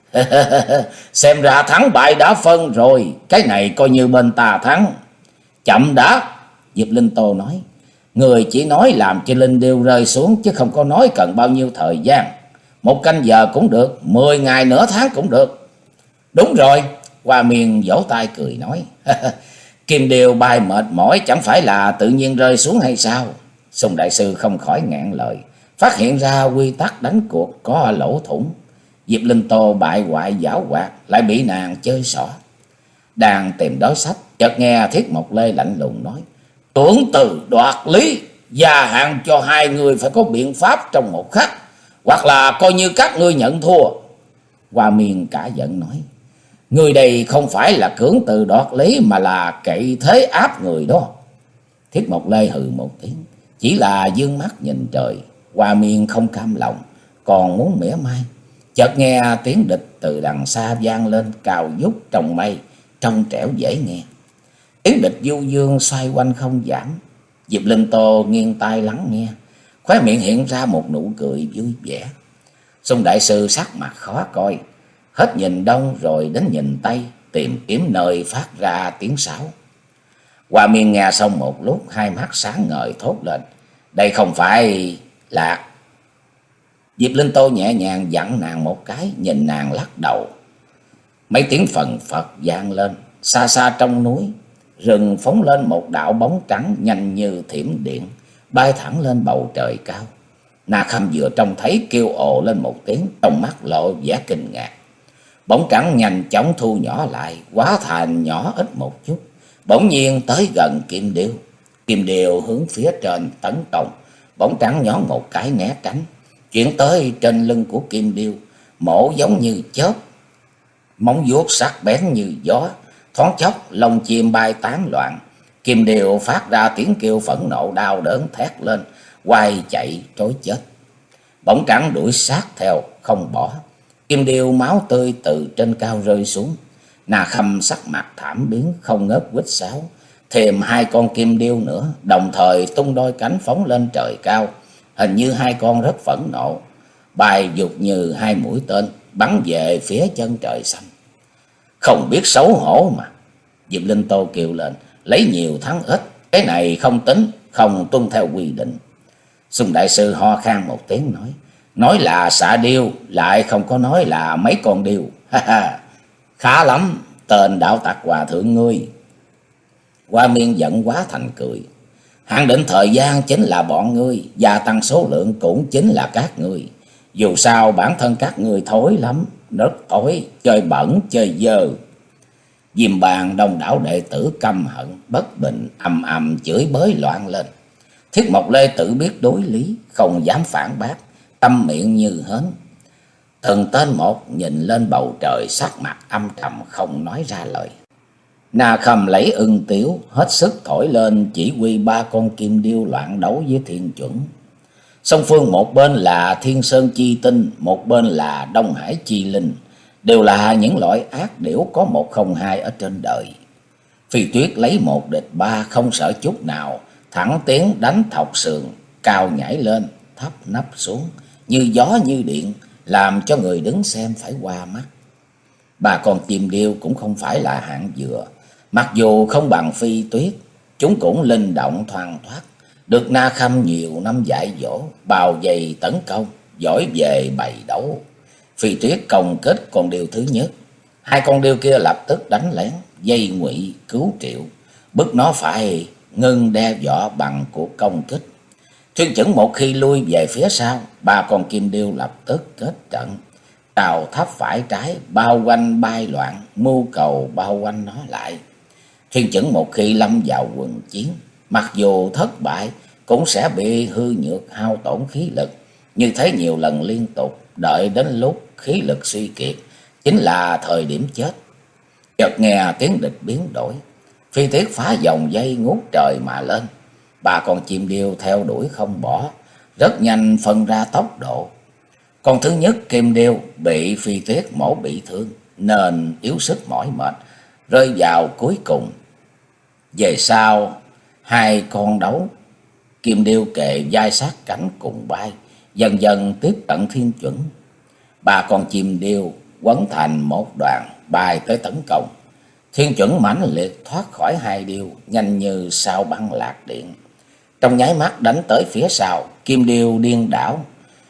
Xem ra thắng bại đã phân rồi, cái này coi như bên ta thắng. Chậm đã, Diệp Linh Tô nói. Người chỉ nói làm cho linh điêu rơi xuống, chứ không có nói cần bao nhiêu thời gian. Một canh giờ cũng được, mười ngày nửa tháng cũng được. Đúng rồi, Hoa Miên vỗ tay cười nói: Kim điêu bay mệt mỏi chẳng phải là tự nhiên rơi xuống hay sao? Sung đại sư không khỏi ngạn lời, phát hiện ra quy tắc đánh cuộc có lỗ thủng. Diệp Linh Tô bại hoại giảo hoạt, lại bị nàng chơi xỏ. Đang tìm đối sách, chợt nghe Thiết Mộc Lê lạnh lùng nói: Tưởng từ đoạt lý, gia hạn cho hai người phải có biện pháp trong một khắc, hoặc là coi như các ngươi nhận thua. Hoa Miên cả giận nói: Người đây không phải là cưỡng từ đoạt lý, mà là cậy thế áp người đó. Thiết Mộc Lê hừ một tiếng, chỉ là dương mắt nhìn trời. Hoa Miên không cam lòng, còn muốn mỉa mai. Chợt nghe tiếng địch từ đằng xa vang lên, cao vút trong mây, trong trẻo dễ nghe. Tiếng địch du dương xoay quanh không giảm. Diệp Linh Tô nghiêng tai lắng nghe, khóe miệng hiện ra một nụ cười vui vẻ. Sung đại sư sắc mặt khó coi, hết nhìn đông rồi đến nhìn tây, tìm kiếm nơi phát ra tiếng sáo. Hoa Miên nghe xong một lúc, hai mắt sáng ngời thốt lên: Đây không phải Lạc. Diệp Linh Tô nhẹ nhàng dặn nàng một cái, nhìn nàng lắc đầu. Mấy tiếng phần phật vang lên, xa xa trong núi rừng phóng lên một đạo bóng trắng nhanh như thiểm điện, bay thẳng lên bầu trời cao. Na Khâm vừa trông thấy kêu ồ lên một tiếng, trong mắt lộ vẻ kinh ngạc. Bóng trắng nhanh chóng thu nhỏ lại, hóa thành nhỏ ít một chút, bỗng nhiên tới gần kim điêu. Kim điêu hướng phía trên tấn công, bóng trắng nhón một cái né tránh, chuyển tới trên lưng của kim điêu, mổ giống như chớp, móng vuốt sắc bén như gió. Thoáng chốc lông chim bay tán loạn, kim điêu phát ra tiếng kêu phẫn nộ đau đớn thét lên, quay chạy trối chết. Bóng trắng đuổi sát theo không bỏ. Kim điêu máu tươi từ trên cao rơi xuống. Na Khâm sắc mặt thảm biến, không ngớt huýt sáo. Thêm hai con kim điêu nữa đồng thời tung đôi cánh phóng lên trời cao, hình như hai con rất phẫn nộ, bay vụt như hai mũi tên bắn về phía chân trời xanh. Không biết xấu hổ mà, Diệp Linh Tô kêu lên: Lấy nhiều thắng ít, cái này không tính, không tuân theo quy định. Sung đại sư ho khan một tiếng nói: Nói là xạ điêu, lại không có nói là mấy con điêu. Ha ha, khá lắm, tên đạo tặc hòa thượng ngươi. Hoa Miên giận quá thành cười: Hạn định thời gian chính là bọn ngươi, gia tăng số lượng cũng chính là các ngươi. Dù sao bản thân các ngươi thối lắm, rất thối, chơi bẩn, chơi dơ. Diêm Bang đông đảo đệ tử căm hận, bất bình, ầm ầm chửi bới loạn lên. Thiết Mộc Lê tự biết đối lý, không dám phản bác, tâm miệng như hến. Từng tên một nhìn lên bầu trời, sắc mặt âm trầm không nói ra lời. Na Khâm lấy ưng tiếu, hết sức thổi lên, chỉ huy ba con kim điêu loạn đấu với Thiên Chuẩn. Song phương một bên là Thiên Sơn Chi Tinh, một bên là Đông Hải Chi Linh, đều là những loại ác điểu có một không hai ở trên đời. Phi Tuyết lấy một địch ba, không sợ chút nào, thẳng tiến đánh thọc sườn, cao nhảy lên, thấp nấp xuống, như gió như điện, làm cho người đứng xem phải hoa mắt. Ba con chim điêu cũng không phải là hạng vừa, mặc dù không bằng Phi Tuyết, chúng cũng linh động thoăn thoắt, được Na Khâm nhiều năm dạy dỗ, bào dày tấn công, giỏi về bày đấu. Phi Tuyết công kết con điêu thứ nhất, Hai con điêu kia lập tức đánh lén, dây ngụy cứu Triệu, bức nó phải ngưng đe dọa bằng cuộc công kích. Thuyền Chẩn một khi lui về phía sau, ba con kim điêu lập tức kết trận, trào thấp phải trái, bao quanh bay loạn, mưu cầu bao quanh nó lại. Thuyền Chẩn một khi lâm vào quần chiến, mặc dù thất bại cũng sẽ bị hư nhược hao tổn khí lực. Như thế nhiều lần liên tục, đợi đến lúc khí lực suy kiệt, chính là thời điểm chết. Chợt nghe tiếng địch biến đổi, Phi Tuyết phá vòng dây ngút trời mà lên. Ba con chim điêu theo đuổi không bỏ, rất nhanh phân ra tốc độ. Con thứ nhất kim điêu bị Phi Tuyết mổ bị thương nên yếu sức mỏi mệt, rơi vào cuối cùng. Về sau, hai con đấu kim điêu kề vai sát cánh cùng bay, dần dần tiếp cận Thiên Chuẩn. Ba con chim điêu quấn thành một đoàn bay tới tấn công. Thiên Chuẩn mãnh liệt thoát khỏi hai điêu, nhanh như sao băng lạc điện. Trong nháy mắt đánh tới phía sau, kim điêu điên đảo,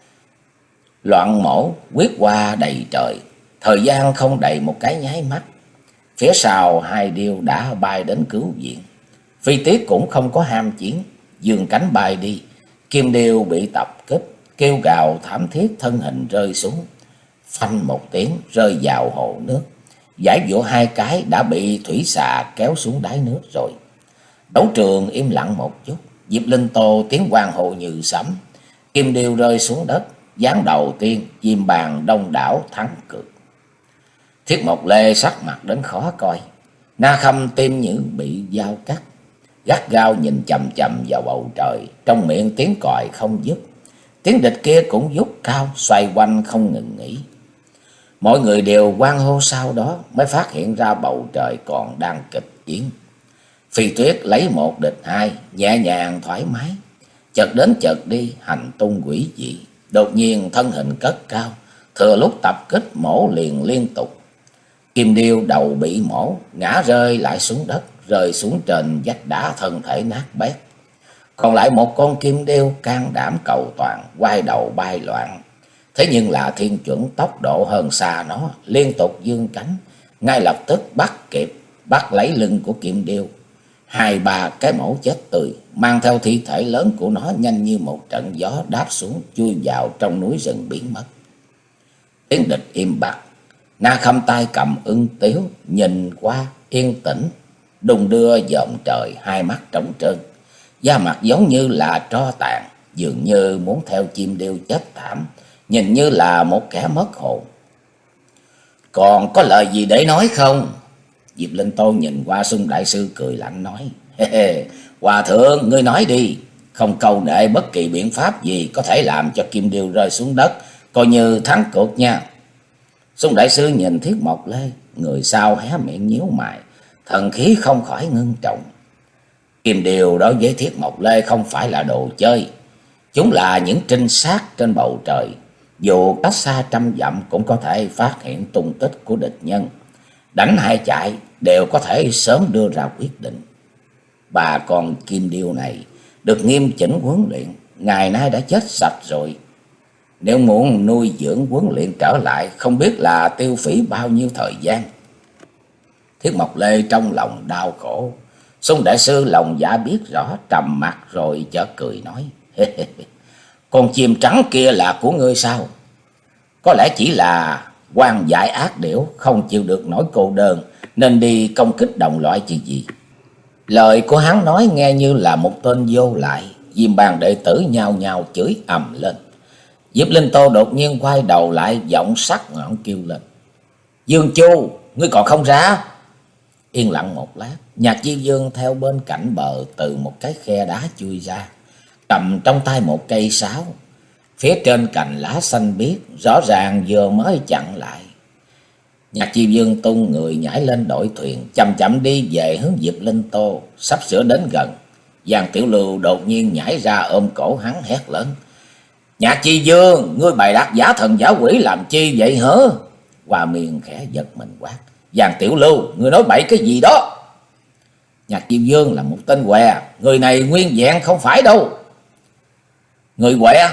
loạn mổ quyết qua đầy trời. Thời gian không đầy một cái nháy mắt, phía sau hai điêu đã bay đến cứu viện. Phi Tuyết cũng không có ham chiến, giương cánh bay đi. Kim điêu bị tập kích, kêu gào thảm thiết, thân hình rơi xuống, phanh một tiếng rơi vào hồ nước. Giải vỗ hai cái đã bị thủy xà kéo xuống đáy nước rồi. Đấu trường im lặng một chút, Diệp Linh Tô tiếng hoan hô như sấm. Kim điêu rơi xuống đất, ván đầu tiên chim bàn đông đảo thắng cược. Thiết Mộc Lê sắc mặt đến khó coi, Na Khâm tim như bị dao cắt, gắt gao nhìn chằm chằm vào bầu trời, trong miệng tiếng còi không dứt. Tiếng địch kia cũng vút cao, xoay quanh không ngừng nghỉ. Mọi người đều hoan hô, sau đó mới phát hiện ra bầu trời còn đang kịch chiến. Phi Tuyết lấy một địch hai, nhẹ nhàng thoải mái, chợt đến chợt đi, hành tung quỷ dị. Đột nhiên thân hình cất cao, thừa lúc tập kích mổ liền liên tục. Kim điêu đầu bị mổ, ngã rơi lại xuống đất, rơi xuống trên vách đá, thân thể nát bét. Còn lại một con kim điêu can đảm cầu toàn, quay đầu bay loạn. Thế nhưng là Thiên Chuẩn tốc độ hơn xa nó, liên tục giương cánh, ngay lập tức bắt kịp, bắt lấy lưng của kim điêu. Hai ba cái mổ chết tươi, mang theo thi thể lớn của nó nhanh như một trận gió đáp xuống, chui vào trong núi rừng biến mất. Tiếng địch im bặt, Na Khâm tay cầm ưng tiếu, nhìn qua yên tĩnh, đung đưa dòm trời, hai mắt trống trơn, da mặt giống như là tro tàn, dường như muốn theo chim điêu chết thảm, nhìn như là một kẻ mất hồn. Còn có lời gì để nói không? Diệp Linh Tô nhìn qua Xung Đại Sư cười lạnh nói, hê hê, Hòa thượng ngươi nói đi, không câu nệ bất kỳ biện pháp gì có thể làm cho kim điêu rơi xuống đất, coi như thắng cuộc nha. Xung Đại Sư nhìn Thiết Mộc Lê, người sau hé miệng nhíu mày, thần khí không khỏi ngưng trọng. Kim điêu đối với Thiết Mộc Lê không phải là đồ chơi, chúng là những trinh sát trên bầu trời, dù cách xa trăm dặm cũng có thể phát hiện tung tích của địch nhân, đánh hay chạy đều có thể sớm đưa ra quyết định. Bà con kim điêu này được nghiêm chỉnh huấn luyện, ngày nay đã chết sạch rồi. Nếu muốn nuôi dưỡng huấn luyện trở lại, không biết là tiêu phí bao nhiêu thời gian. Thiết Mộc Lê trong lòng đau khổ. Xung Đại Sư lòng dạ biết rõ, trầm mặt rồi chợt cười nói, con chim trắng kia là của ngươi sao? Có lẽ chỉ là quan dại ác điểu, không chịu được nỗi cô đơn nên đi công kích đồng loại chứ gì. Lời của hắn nói nghe như là một tên vô lại. Diêm Bang đệ tử nhao nhao chửi ầm lên. Diệp Linh Tô đột nhiên quay đầu lại, giọng sắc ngọn kêu lên, Dương Chu, ngươi còn không ra? Yên lặng một lát, Nhạc Chi Dương theo bên cạnh bờ từ một cái khe đá chui ra, cầm trong tay một cây sáo. Phía trên cành lá xanh biếc rõ ràng vừa mới chặn lại. Nhạc Chi Dương tung người nhảy lên đội thuyền, chậm chậm đi về hướng Diệp Linh Tô. Sắp sửa đến gần, Giang Tiểu Lưu đột nhiên nhảy ra ôm cổ hắn hét lớn, Nhạc Chi Dương, ngươi bày đặt giả thần giả quỷ làm chi vậy hả? Hoa Miên khẽ giật mình quát, Giang Tiểu Lưu, ngươi nói bậy cái gì đó? Nhạc Chi Dương là một tên què, người này nguyên vẹn không phải đâu. Người què?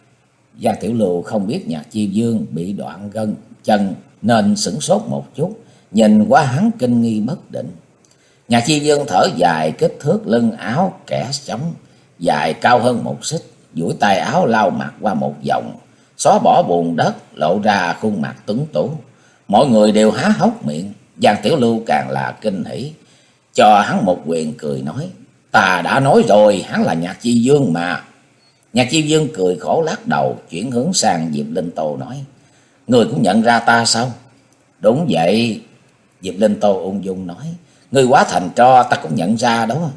Giang Tiểu Lưu không biết Nhạc Chi Dương bị đoạn gân chân nên sửng sốt một chút, nhìn qua hắn kinh nghi bất định. Nhạc Chi Dương thở dài, kích thước lưng áo kẻ trống dài cao hơn một xích, duỗi tay áo lau mặt qua một vòng, xóa bỏ bùn đất, lộ ra khuôn mặt tuấn tú. Mọi người đều há hốc miệng, Giang Tiểu Lưu càng là kinh hỉ, cho hắn một quyền cười nói: "Ta đã nói rồi, hắn là Nhạc Chi Dương mà." Nhạc Chi Dương cười khổ lắc đầu, chuyển hướng sang Diệp Linh Tô nói: "Người cũng nhận ra ta sao?" "Đúng vậy." Diệp Linh Tô ung dung nói: "Người quá thành tro, ta cũng nhận ra đó."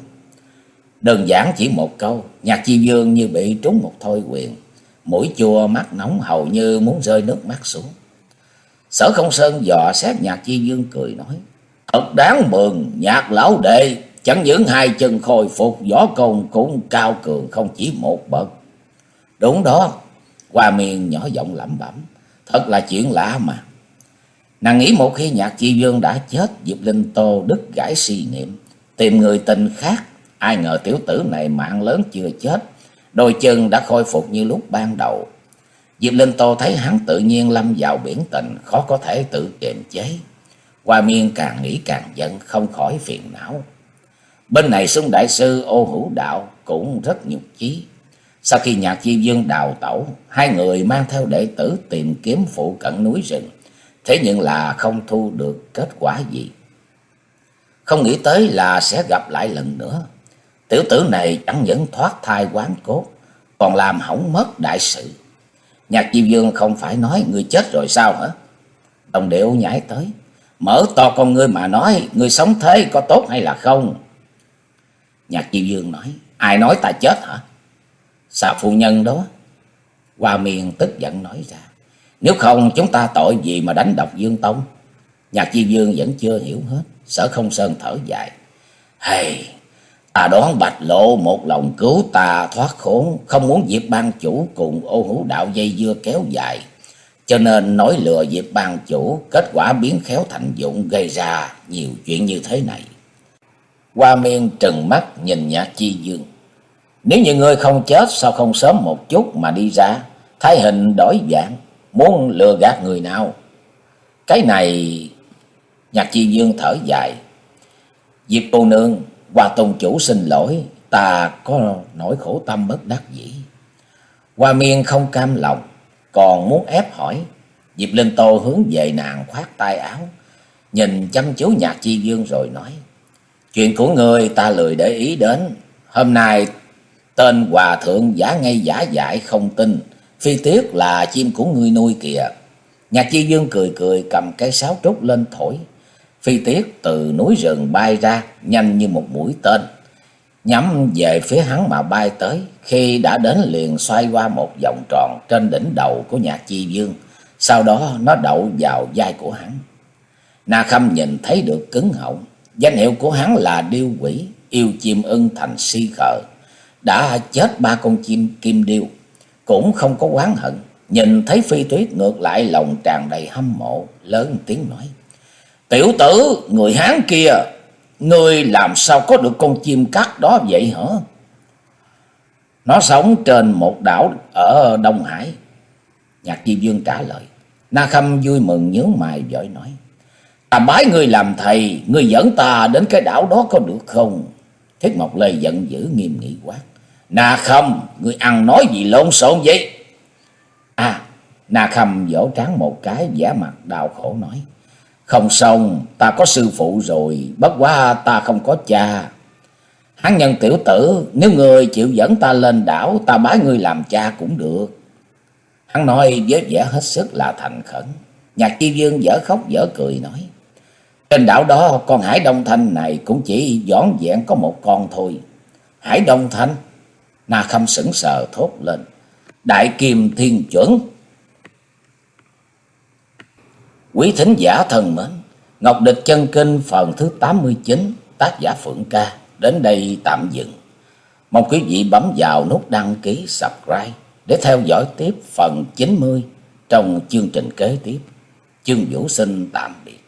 Đơn giản chỉ một câu, Nhạc Chi Dương như bị trúng một thôi quyền, mũi chua mắt nóng, hầu như muốn rơi nước mắt xuống. Sở Không Sơn dò xét Nhạc Chi Dương cười nói: "Thật đáng mừng, Nhạc lão đệ chẳng những hai chân khôi phục, võ công cũng cao cường không chỉ một bậc." "Đúng đó." Hoa Miên nhỏ giọng lẩm bẩm: "Thật là chuyện lạ mà." Nàng nghĩ một khi Nhạc Chi Dương đã chết, Diệp Linh Tô đứt gãy suy niệm, tìm người tình khác. Ai ngờ tiểu tử này mạng lớn chưa chết, đôi chân đã khôi phục như lúc ban đầu. Diệp Linh Tô thấy hắn tự nhiên lâm vào biển tình, khó có thể tự kiềm chế. Hoa Miên càng nghĩ càng giận, không khỏi phiền não. Bên này Xuân đại sư Ô Hữu Đạo cũng rất nhục chí. Sau khi Nhạc Chi Dương đào tẩu, hai người mang theo đệ tử tìm kiếm phụ cận núi rừng, thế nhưng là không thu được kết quả gì. Không nghĩ tới là sẽ gặp lại lần nữa. Tiểu tử này chẳng những thoát thai quán cốt, còn làm hỏng mất đại sự. Nhạc Chi Dương không phải nói người chết rồi sao hả? Đồng Điệu nhảy tới: "Mở to con ngươi mà nói, người sống thế có tốt hay là không?" Nhạc Chi Dương nói: "Ai nói ta chết hả?" "Xà phu nhân đó." Hoa Miên tức giận nói ra: "Nếu không chúng ta tội gì mà đánh độc Dương Tông?" Nhạc Chi Dương vẫn chưa hiểu hết. Sở Không Sơn thở dài: "Hay, ta đoán Bạch Lộ một lòng cứu ta thoát khốn, không muốn Diệp ban chủ cùng Ô Hữu Đạo dây dưa kéo dài, cho nên nói lừa Diệp ban chủ, kết quả biến khéo thành dụng, gây ra nhiều chuyện như thế này." Hoa Miên trừng mắt nhìn Nhạc Chi Dương: "Nếu như ngươi không chết, sao không sớm một chút mà đi ra, thay hình đổi dạng, muốn lừa gạt người nào?" "Cái này..." Nhạc Chi Dương thở dài: "Diệp cô nương, Hoa tôn chủ xin lỗi, ta có nỗi khổ tâm bất đắc dĩ." Hoa Miên không cam lòng, còn muốn ép hỏi. Diệp Linh Tô hướng về nàng khoát tay áo, nhìn chăm chú Nhạc Chi Dương rồi nói: "Chuyện của ngươi ta lười để ý đến. Hôm nay tên hòa thượng giả ngây giả dại không tin, phi tiếc là chim của ngươi nuôi kìa." Nhạc Chi Dương cười cười, cầm cái sáo trúc lên thổi. Phi tiếc từ núi rừng bay ra, nhanh như một mũi tên, nhắm về phía hắn mà bay tới. Khi đã đến liền xoay qua một vòng tròn trên đỉnh đầu của Nhạc Chi Dương, sau đó nó đậu vào vai của hắn. Na Khâm nhìn thấy được cứng họng. Danh hiệu của hắn là Điêu Quỷ, yêu chim ưng thành si khờ, đã chết ba con chim kim điêu, cũng không có oán hận. Nhìn thấy Phi Tuyết ngược lại lòng tràn đầy hâm mộ, lớn tiếng nói: "Tiểu tử, người Hán kia, ngươi làm sao có được con chim cắt đó vậy hả?" "Nó sống trên một đảo ở Đông Hải." Nhạc Chi Dương trả lời. Na Khâm vui mừng nhướng mày vội nói: "Ta bái ngươi làm thầy, ngươi dẫn ta đến cái đảo đó có được không?" Thiết Mộc Lê giận dữ nghiêm nghị quát: "Na Khâm, ngươi ăn nói gì lộn xộn vậy?" À, Na Khâm vỗ trán một cái, vẻ mặt đau khổ nói: "Không xong, ta có sư phụ rồi, bất quá ta không có cha. Hắn nhân tiểu tử, nếu ngươi chịu dẫn ta lên đảo, ta bái ngươi làm cha cũng được." Hắn nói với vẻ hết sức là thành khẩn. Nhạc Chi Dương dở khóc dở cười nói: "Trên đảo đó con Hải Đông Thanh này cũng chỉ vỏn vẹn có một con thôi." "Hải Đông Thanh?" Na Khâm sững sờ thốt lên: "Đại Kim Thiên Chuẩn." Quý thính giả thân mến, Ngọc Địch Chân Kinh phần thứ tám mươi chín, tác giả Phượng Ca đến đây tạm dừng. Mong quý vị bấm vào nút đăng ký subscribe để theo dõi tiếp phần chín mươi trong chương trình kế tiếp. Chương Vũ xin tạm biệt.